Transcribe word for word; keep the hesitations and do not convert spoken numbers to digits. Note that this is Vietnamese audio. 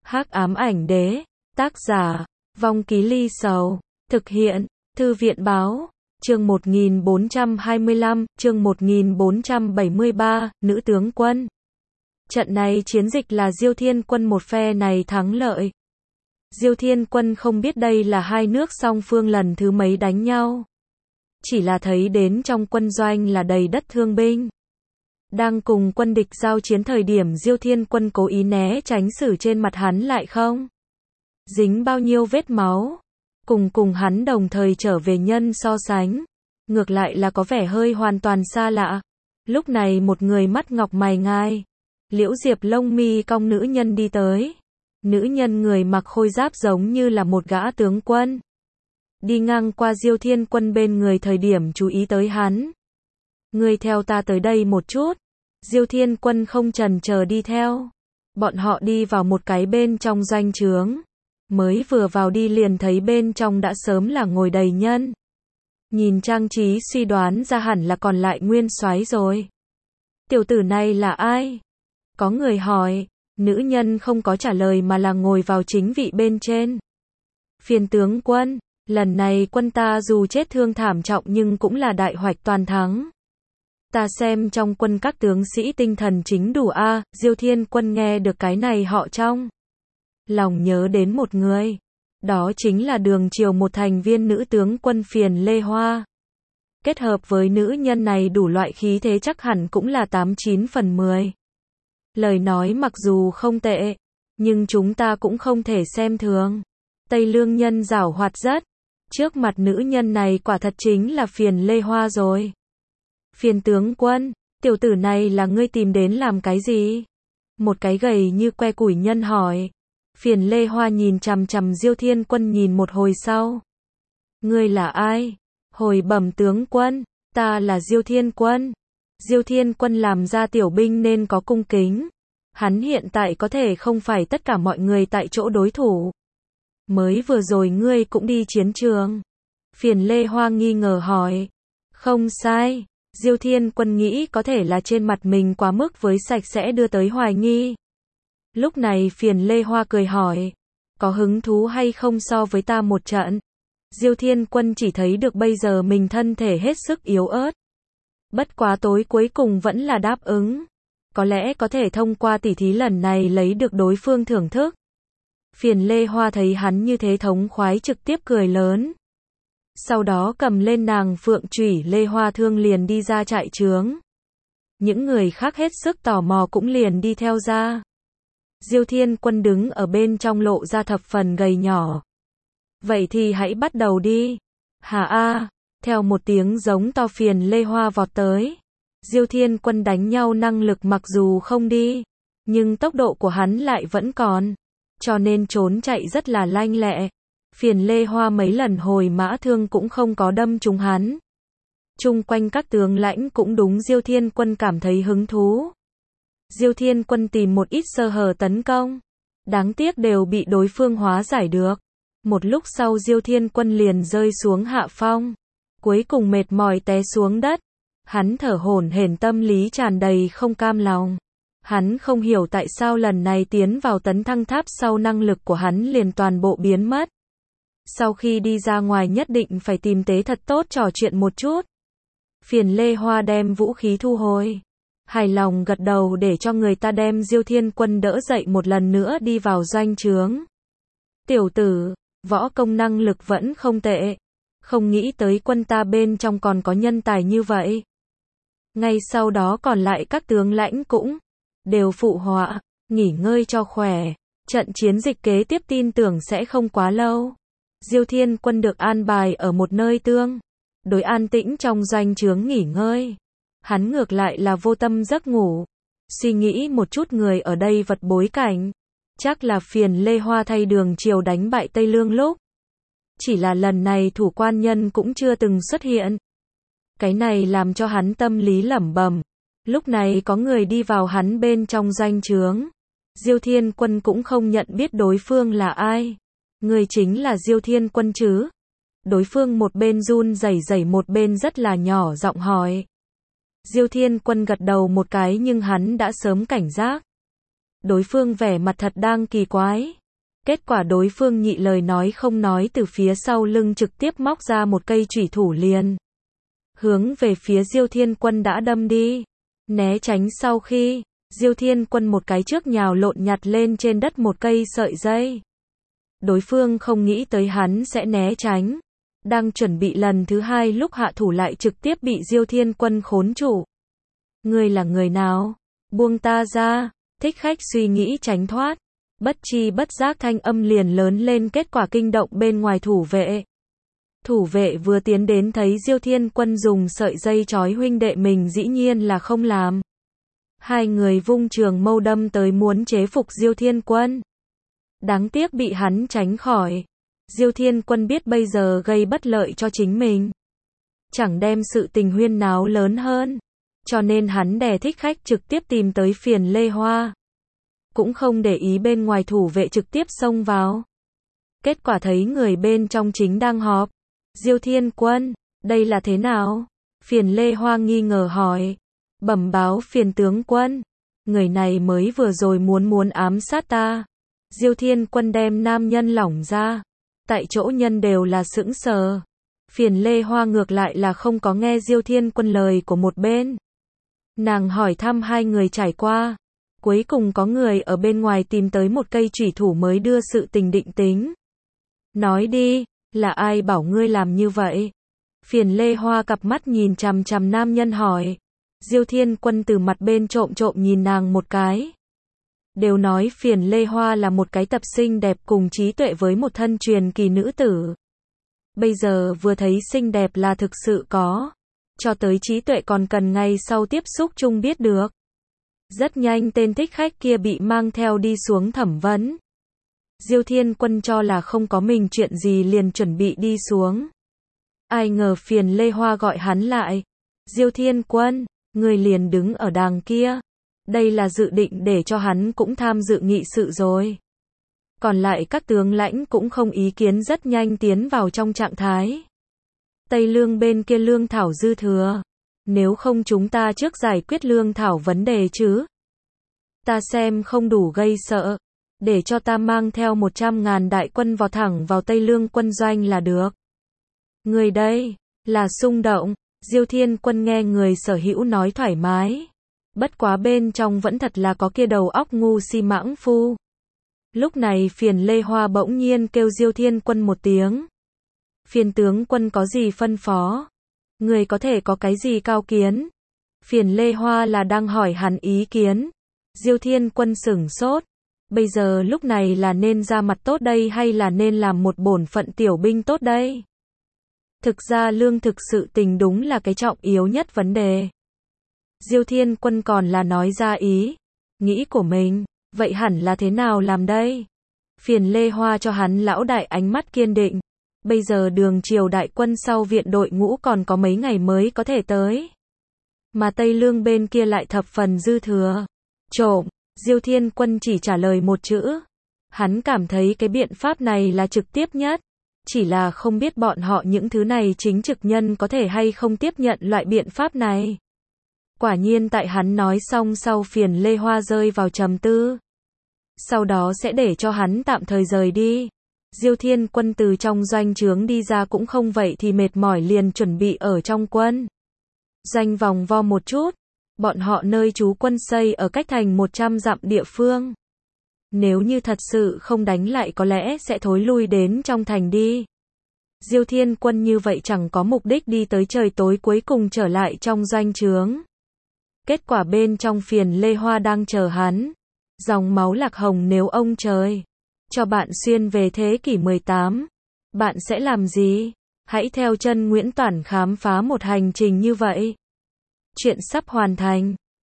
Hắc ám ảnh đế, tác giả, Vong Ký Ly Sầu, thực hiện, Thư viện báo, chương một nghìn bốn trăm hai mươi lăm, chương một nghìn bốn trăm bảy mươi ba, nữ tướng quân. Trận này chiến dịch là Diêu Thiên quân một phe này thắng lợi. Diêu Thiên quân không biết đây là hai nước song phương lần thứ mấy đánh nhau. Chỉ là thấy đến trong quân doanh là đầy đất thương binh. Đang cùng quân địch giao chiến thời điểm Diêu Thiên quân cố ý né tránh xử trên mặt hắn lại không dính bao nhiêu vết máu. Cùng cùng hắn đồng thời trở về nhân so sánh. Ngược lại là có vẻ hơi hoàn toàn xa lạ. Lúc này một người mắt ngọc mày ngai. Liễu diệp lông mi cong nữ nhân đi tới. Nữ nhân người mặc khôi giáp giống như là một gã tướng quân. Đi ngang qua Diêu Thiên quân bên người thời điểm chú ý tới hắn. Ngươi theo ta tới đây một chút. Diêu Thiên quân không chần chờ đi theo. Bọn họ đi vào một cái bên trong doanh trướng. Mới vừa vào đi liền thấy bên trong đã sớm là ngồi đầy nhân. Nhìn trang trí suy đoán ra hẳn là còn lại nguyên soái rồi. Tiểu tử này là ai? Có người hỏi. Nữ nhân không có trả lời mà là ngồi vào chính vị bên trên. Phiền tướng quân, lần này quân ta dù chết thương thảm trọng nhưng cũng là đại hoạch toàn thắng. Ta xem trong quân các tướng sĩ tinh thần chính đủ a. À, Diêu Thiên quân nghe được cái này họ trong lòng nhớ đến một người. Đó chính là đường triều một thành viên nữ tướng quân Phiền Lê Hoa. Kết hợp với nữ nhân này đủ loại khí thế chắc hẳn cũng là tám chín phần mười. Lời nói mặc dù không tệ, nhưng chúng ta cũng không thể xem thường. Tây Lương nhân giảo hoạt rất. Trước mặt nữ nhân này quả thật chính là Phiền Lê Hoa rồi. Phiền tướng quân, tiểu tử này là ngươi tìm đến làm cái gì? Một cái gầy như que củi nhân hỏi. Phiền Lê Hoa nhìn chằm chằm Diêu Thiên quân nhìn một hồi sau. Ngươi là ai? Hồi bẩm tướng quân, ta là Diêu Thiên quân. Diêu Thiên quân làm ra tiểu binh nên có cung kính. Hắn hiện tại có thể không phải tất cả mọi người tại chỗ đối thủ. Mới vừa rồi ngươi cũng đi chiến trường. Phiền Lê Hoa nghi ngờ hỏi. Không sai. Diêu Thiên quân nghĩ có thể là trên mặt mình quá mức với sạch sẽ đưa tới hoài nghi. Lúc này Phiền Lê Hoa cười hỏi. Có hứng thú hay không so với ta một trận? Diêu Thiên quân chỉ thấy được bây giờ mình thân thể hết sức yếu ớt. Bất quá tối cuối cùng vẫn là đáp ứng. Có lẽ có thể thông qua tỉ thí lần này lấy được đối phương thưởng thức. Phiền Lê Hoa thấy hắn như thế thống khoái trực tiếp cười lớn. Sau đó cầm lên nàng phượng chủy Lê Hoa thương liền đi ra trại trướng. Những người khác hết sức tò mò cũng liền đi theo ra. Diêu Thiên quân đứng ở bên trong lộ ra thập phần gầy nhỏ. Vậy thì hãy bắt đầu đi. Hà a, theo một tiếng giống to Phiền Lê Hoa vọt tới. Diêu Thiên quân đánh nhau năng lực mặc dù không đi, nhưng tốc độ của hắn lại vẫn còn. Cho nên trốn chạy rất là lanh lẹ. Phiền Lê Hoa mấy lần hồi mã thương cũng không có đâm trúng hắn. Chung quanh các tướng lãnh cũng đúng Diêu Thiên quân cảm thấy hứng thú. Diêu Thiên quân tìm một ít sơ hở tấn công. Đáng tiếc đều bị đối phương hóa giải được. Một lúc sau Diêu Thiên quân liền rơi xuống hạ phong. Cuối cùng mệt mỏi té xuống đất. Hắn thở hổn hển tâm lý tràn đầy không cam lòng. Hắn không hiểu tại sao lần này tiến vào tấn thăng tháp sau năng lực của hắn liền toàn bộ biến mất. Sau khi đi ra ngoài nhất định phải tìm tế thật tốt trò chuyện một chút. Phiền Lê Hoa đem vũ khí thu hồi. Hài lòng gật đầu để cho người ta đem Diêu Thiên quân đỡ dậy một lần nữa đi vào doanh trướng. Tiểu tử, võ công năng lực vẫn không tệ. Không nghĩ tới quân ta bên trong còn có nhân tài như vậy. Ngay sau đó còn lại các tướng lãnh cũng đều phụ họa, nghỉ ngơi cho khỏe. Trận chiến dịch kế tiếp tin tưởng sẽ không quá lâu. Diêu Thiên quân được an bài ở một nơi tương đối an tĩnh trong doanh trướng nghỉ ngơi. Hắn ngược lại là vô tâm giấc ngủ. Suy nghĩ một chút người ở đây vật bối cảnh. Chắc là Phiền Lê Hoa thay đường triều đánh bại Tây Lương lúc. Chỉ là lần này thủ quan nhân cũng chưa từng xuất hiện. Cái này làm cho hắn tâm lý lẩm bẩm. Lúc này có người đi vào hắn bên trong doanh trướng. Diêu Thiên quân cũng không nhận biết đối phương là ai. Người chính là Diêu Thiên quân chứ? Đối phương một bên run rẩy rẩy một bên rất là nhỏ giọng hỏi. Diêu Thiên quân gật đầu một cái nhưng hắn đã sớm cảnh giác. đối phương vẻ mặt thật đang kỳ quái. Kết quả đối phương nhị lời nói không nói từ phía sau lưng trực tiếp móc ra một cây chủy thủ liền. Hướng về phía Diêu Thiên Quân đã đâm đi. Né tránh sau khi, Diêu Thiên Quân một cái trước nhào lộn nhặt lên trên đất một cây sợi dây. Đối phương không nghĩ tới hắn sẽ né tránh. Đang chuẩn bị lần thứ hai lúc hạ thủ lại trực tiếp bị Diêu Thiên Quân khốn trụ. Ngươi là người nào? Buông ta ra. Thích khách suy nghĩ tránh thoát. Bất chi bất giác thanh âm liền lớn lên, kết quả kinh động bên ngoài thủ vệ. Thủ vệ vừa tiến đến thấy Diêu Thiên Quân dùng sợi dây trói huynh đệ mình dĩ nhiên là không làm. Hai người vung trường mâu đâm tới muốn chế phục Diêu Thiên Quân. Đáng tiếc bị hắn tránh khỏi. Diêu Thiên Quân biết bây giờ gây bất lợi cho chính mình. Chẳng đem sự tình huyên náo lớn hơn. Cho nên hắn đè thích khách trực tiếp tìm tới Phiền Lê Hoa. Cũng không để ý bên ngoài thủ vệ trực tiếp xông vào. Kết quả thấy người bên trong chính đang họp. Diêu Thiên Quân, đây là thế nào? Phiền Lê Hoa nghi ngờ hỏi. Bẩm báo Phiền tướng quân. Người này mới vừa rồi muốn muốn ám sát ta. Diêu Thiên Quân đem nam nhân lỏng ra. Tại chỗ nhân đều là sững sờ. Phiền Lê Hoa ngược lại là không có nghe Diêu Thiên Quân lời của một bên. Nàng hỏi thăm hai người trải qua. Cuối cùng có người ở bên ngoài tìm tới một cây chủy thủ mới đưa sự tình định tính. Nói đi, là ai bảo ngươi làm như vậy? Phiền Lê Hoa cặp mắt nhìn chằm chằm nam nhân hỏi. Diêu Thiên Quân từ mặt bên trộm trộm nhìn nàng một cái. Đều nói Phiền Lê Hoa là một cái tập xinh đẹp cùng trí tuệ với một thân truyền kỳ nữ tử. Bây giờ vừa thấy xinh đẹp là thực sự có. Cho tới trí tuệ còn cần ngày sau tiếp xúc chung biết được. Rất nhanh tên thích khách kia bị mang theo đi xuống thẩm vấn. Diêu Thiên Quân cho là không có mình chuyện gì liền chuẩn bị đi xuống. Ai ngờ Phiền Lê Hoa gọi hắn lại. Diêu Thiên Quân, người liền đứng ở đàng kia. Đây là dự định để cho hắn cũng tham dự nghị sự rồi. Còn lại các tướng lãnh cũng không ý kiến, rất nhanh tiến vào trong trạng thái. Tây Lương bên kia lương thảo dư thừa. Nếu không chúng ta trước giải quyết lương thảo vấn đề chứ. Ta xem không đủ gây sợ. Để cho ta mang theo một trăm ngàn đại quân vào thẳng vào Tây Lương quân doanh là được. Người đây, là xung động. Diêu Thiên Quân nghe người sở hữu nói thoải mái. Bất quá bên trong vẫn thật là có kia đầu óc ngu si mãng phu. Lúc này Phiền Lê Hoa bỗng nhiên kêu Diêu Thiên Quân một tiếng. Phiền tướng quân có gì phân phó? Người có thể có cái gì cao kiến? Phiền Lê Hoa là đang hỏi hắn ý kiến. Diêu Thiên Quân sửng sốt. Bây giờ lúc này là nên ra mặt tốt đây hay là nên làm một bổn phận tiểu binh tốt đây? Thực ra lương thực sự tình đúng là cái trọng yếu nhất vấn đề. Diêu Thiên Quân còn là nói ra ý nghĩ của mình, vậy hẳn là thế nào làm đây? Phiền Lê Hoa cho hắn lão đại ánh mắt kiên định. Bây giờ đường triều đại quân sau viện đội ngũ còn có mấy ngày mới có thể tới. Mà Tây Lương bên kia lại thập phần dư thừa. Trộm, Diêu Thiên Quân chỉ trả lời một chữ. Hắn cảm thấy cái biện pháp này là trực tiếp nhất. Chỉ là không biết bọn họ những thứ này chính trực nhân có thể hay không tiếp nhận loại biện pháp này. Quả nhiên tại hắn nói xong sau Phiền Lê Hoa rơi vào trầm tư. Sau đó sẽ để cho hắn tạm thời rời đi. Diêu Thiên Quân từ trong doanh trướng đi ra cũng không vậy thì mệt mỏi liền chuẩn bị ở trong quân. Doanh vòng vo một chút. Bọn họ nơi trú quân xây ở cách thành một trăm dặm địa phương. Nếu như thật sự không đánh lại có lẽ sẽ thối lui đến trong thành đi. Diêu Thiên Quân như vậy chẳng có mục đích đi tới trời tối cuối cùng trở lại trong doanh trướng. Kết quả bên trong Phiền Lê Hoa đang chờ hắn. Dòng máu lạc hồng nếu ông trời cho bạn xuyên về thế kỷ mười tám, bạn sẽ làm gì? Hãy theo chân Nguyễn Toản khám phá một hành trình như vậy. Chuyện sắp hoàn thành.